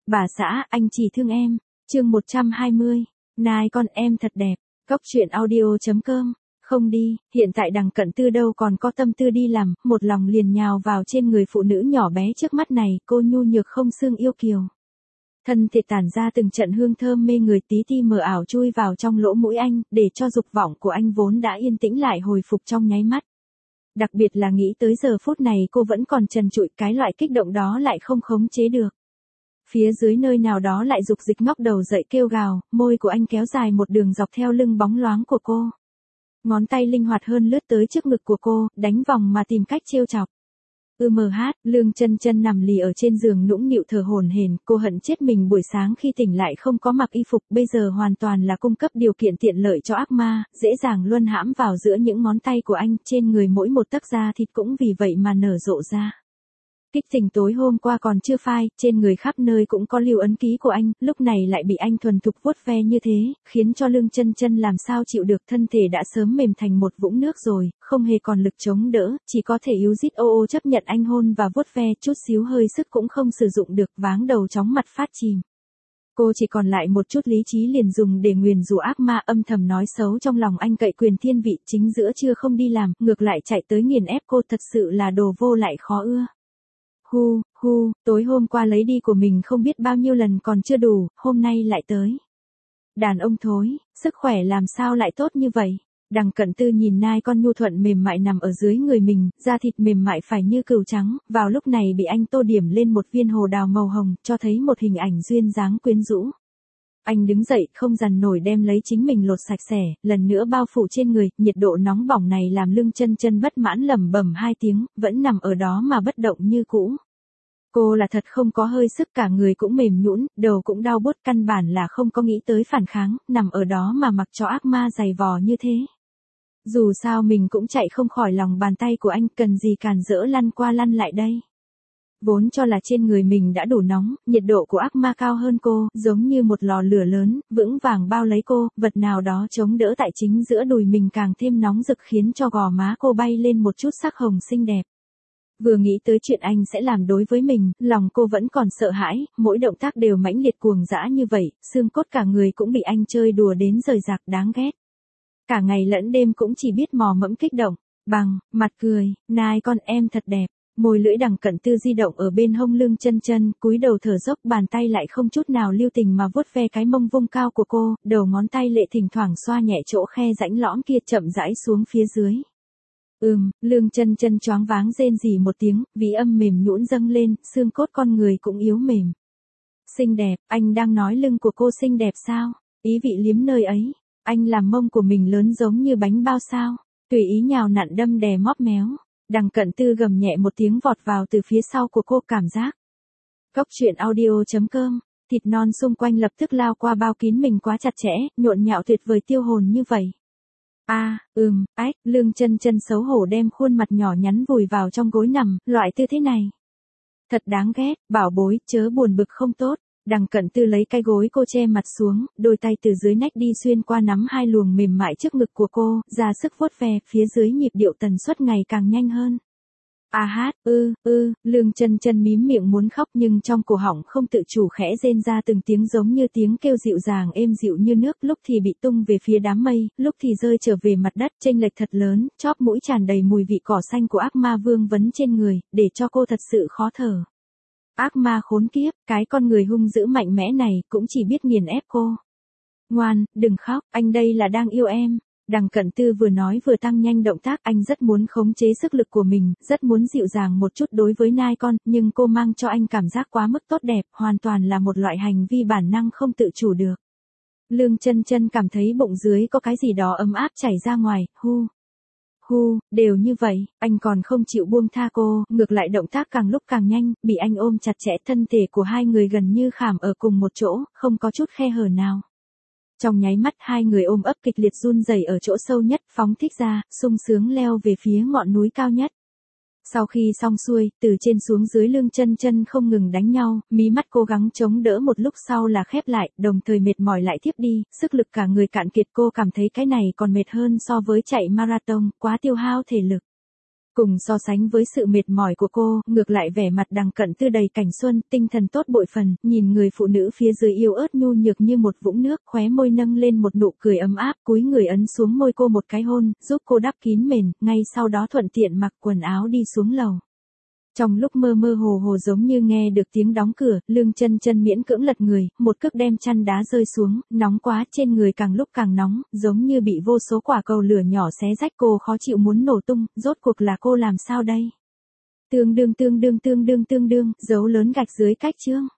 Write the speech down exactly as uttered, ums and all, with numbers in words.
Bà xã, anh chỉ thương em. Chương một trăm hai mươi. Nai con em thật đẹp. Cốc truyện audio chấm com. Không đi, hiện tại Đằng Cận Tư đâu còn có tâm tư đi làm, một lòng liền nhào vào trên người phụ nữ nhỏ bé trước mắt này, cô nhu nhược không xương yêu kiều. Thân thể tản ra từng trận hương thơm mê người, tí ti mờ ảo chui vào trong lỗ mũi anh, để cho dục vọng của anh vốn đã yên tĩnh lại hồi phục trong nháy mắt. Đặc biệt là nghĩ tới giờ phút này cô vẫn còn trần trụi, cái loại kích động đó lại không khống chế được. Phía dưới nơi nào đó lại dục dịch ngóc đầu dậy kêu gào, môi của anh kéo dài một đường dọc theo lưng bóng loáng của cô. Ngón tay linh hoạt hơn lướt tới trước ngực của cô, đánh vòng mà tìm cách trêu chọc. Ừ mờ hát, Lương Chân Chân nằm lì ở trên giường nũng nịu thở hổn hển, cô hận chết mình buổi sáng khi tỉnh lại không có mặc y phục, bây giờ hoàn toàn là cung cấp điều kiện tiện lợi cho ác ma, dễ dàng luân hãm vào giữa những ngón tay của anh, trên người mỗi một tấc da thịt cũng vì vậy mà nở rộ ra. Kích tình tối hôm qua còn chưa phai, trên người khắp nơi cũng có lưu ấn ký của anh, lúc này lại bị anh thuần thục vuốt ve như thế, khiến cho Lương Chân Chân làm sao chịu được, thân thể đã sớm mềm thành một vũng nước rồi, không hề còn lực chống đỡ, chỉ có thể íu dít ô ô chấp nhận anh hôn và vuốt ve, chút xíu hơi sức cũng không sử dụng được, váng đầu chóng mặt phát chìm. Cô chỉ còn lại một chút lý trí liền dùng để nguyền rủa ác ma, âm thầm nói xấu trong lòng anh cậy quyền thiên vị, chính giữa trưa không đi làm, ngược lại chạy tới nghiền ép cô, thật sự là đồ vô lại khó ưa. Hu, hu, tối hôm qua lấy đi của mình không biết bao nhiêu lần còn chưa đủ, hôm nay lại tới. Đàn ông thối, sức khỏe làm sao lại tốt như vậy? Đằng Cận Tư nhìn nai con nhu thuận mềm mại nằm ở dưới người mình, da thịt mềm mại phải như cừu trắng, vào lúc này bị anh tô điểm lên một viên hồ đào màu hồng, cho thấy một hình ảnh duyên dáng quyến rũ. Anh đứng dậy, không dằn nổi đem lấy chính mình lột sạch sẽ, lần nữa bao phủ trên người, nhiệt độ nóng bỏng này làm Lương Chân Chân bất mãn lẩm bẩm hai tiếng, vẫn nằm ở đó mà bất động như cũ. Cô là thật không có hơi sức, cả người cũng mềm nhũn, đầu cũng đau buốt, căn bản là không có nghĩ tới phản kháng, nằm ở đó mà mặc cho ác ma giày vò như thế. Dù sao mình cũng chạy không khỏi lòng bàn tay của anh, cần gì càn rỡ lăn qua lăn lại đây. Vốn cho là trên người mình đã đủ nóng, nhiệt độ của ác ma cao hơn cô, giống như một lò lửa lớn, vững vàng bao lấy cô, vật nào đó chống đỡ tại chính giữa đùi mình càng thêm nóng rực, khiến cho gò má cô bay lên một chút sắc hồng xinh đẹp. Vừa nghĩ tới chuyện anh sẽ làm đối với mình, lòng cô vẫn còn sợ hãi, mỗi động tác đều mãnh liệt cuồng dã như vậy, xương cốt cả người cũng bị anh chơi đùa đến rời rạc, đáng ghét. Cả ngày lẫn đêm cũng chỉ biết mò mẫm kích động, bằng, mặt cười, nai con em thật đẹp. Môi lưỡi Đằng Cận Tư di động ở bên hông Lương Chân Chân, cúi đầu thở dốc, bàn tay lại không chút nào lưu tình mà vuốt ve cái mông vung cao của cô, đầu ngón tay lệ thỉnh thoảng xoa nhẹ chỗ khe rãnh lõm kia, chậm rãi xuống phía dưới. Ừm, Lương Chân Chân choáng váng rên rỉ một tiếng, vĩ âm mềm nhũn dâng lên, xương cốt con người cũng yếu mềm. Xinh đẹp, anh đang nói lưng của cô xinh đẹp sao? Ý vị liếm nơi ấy, anh làm mông của mình lớn giống như bánh bao sao? Tùy ý nhào nặn đâm đè móp méo. Đằng Cận Tư gầm nhẹ một tiếng vọt vào từ phía sau của cô, cảm giác. Cốc truyện audio chấm com, thịt non xung quanh lập tức lao qua bao kín mình quá chặt chẽ, nhộn nhạo tuyệt vời tiêu hồn như vậy. A, à, ừm, ách, Lương Chân Chân xấu hổ đem khuôn mặt nhỏ nhắn vùi vào trong gối nằm, loại tư thế này. Thật đáng ghét, bảo bối, chớ buồn bực không tốt. Đằng Cận Tư lấy cái gối cô che mặt xuống, đôi tay từ dưới nách đi xuyên qua nắm hai luồng mềm mại trước ngực của cô, ra sức vuốt ve, phía dưới nhịp điệu tần suất ngày càng nhanh hơn. A hát, ư, ư, Lương Chân Chân mím miệng muốn khóc nhưng trong cổ họng không tự chủ khẽ rên ra từng tiếng giống như tiếng kêu dịu dàng êm dịu như nước, lúc thì bị tung về phía đám mây, lúc thì rơi trở về mặt đất, chênh lệch thật lớn, chóp mũi tràn đầy mùi vị cỏ xanh của ác ma vương vấn trên người, để cho cô thật sự khó thở. Ác ma khốn kiếp, cái con người hung dữ mạnh mẽ này cũng chỉ biết nghiền ép cô. Ngoan, đừng khóc, anh đây là đang yêu em. Đằng Cận Tư vừa nói vừa tăng nhanh động tác, anh rất muốn khống chế sức lực của mình, rất muốn dịu dàng một chút đối với nai con, nhưng cô mang cho anh cảm giác quá mức tốt đẹp, hoàn toàn là một loại hành vi bản năng không tự chủ được. Lương Chân Chân cảm thấy bụng dưới có cái gì đó ấm áp chảy ra ngoài, hu. Hu, đều như vậy, anh còn không chịu buông tha cô, ngược lại động tác càng lúc càng nhanh, bị anh ôm chặt chẽ, thân thể của hai người gần như khảm ở cùng một chỗ, không có chút khe hở nào. Trong nháy mắt hai người ôm ấp kịch liệt run rẩy ở chỗ sâu nhất, phóng thích ra, sung sướng leo về phía ngọn núi cao nhất. Sau khi xong xuôi, từ trên xuống dưới Lương Chân Chân không ngừng đánh nhau, mí mắt cố gắng chống đỡ một lúc sau là khép lại, đồng thời mệt mỏi lại tiếp đi, sức lực cả người cạn kiệt, cô cảm thấy cái này còn mệt hơn so với chạy marathon, quá tiêu hao thể lực. Cùng so sánh với sự mệt mỏi của cô, ngược lại vẻ mặt Đằng Cận Tư đầy cảnh xuân, tinh thần tốt bội phần, nhìn người phụ nữ phía dưới yêu ớt nhu nhược như một vũng nước, khóe môi nâng lên một nụ cười ấm áp, cúi người ấn xuống môi cô một cái hôn, giúp cô đắp kín mền, ngay sau đó thuận tiện mặc quần áo đi xuống lầu. Trong lúc mơ mơ hồ hồ giống như nghe được tiếng đóng cửa, Lương Chân Chân miễn cưỡng lật người, một cước đem chăn đá rơi xuống, nóng quá, trên người càng lúc càng nóng, giống như bị vô số quả cầu lửa nhỏ xé rách, cô khó chịu muốn nổ tung, rốt cuộc là cô làm sao đây? Tương đương tương đương tương đương tương đương, dấu lớn gạch dưới cách chương.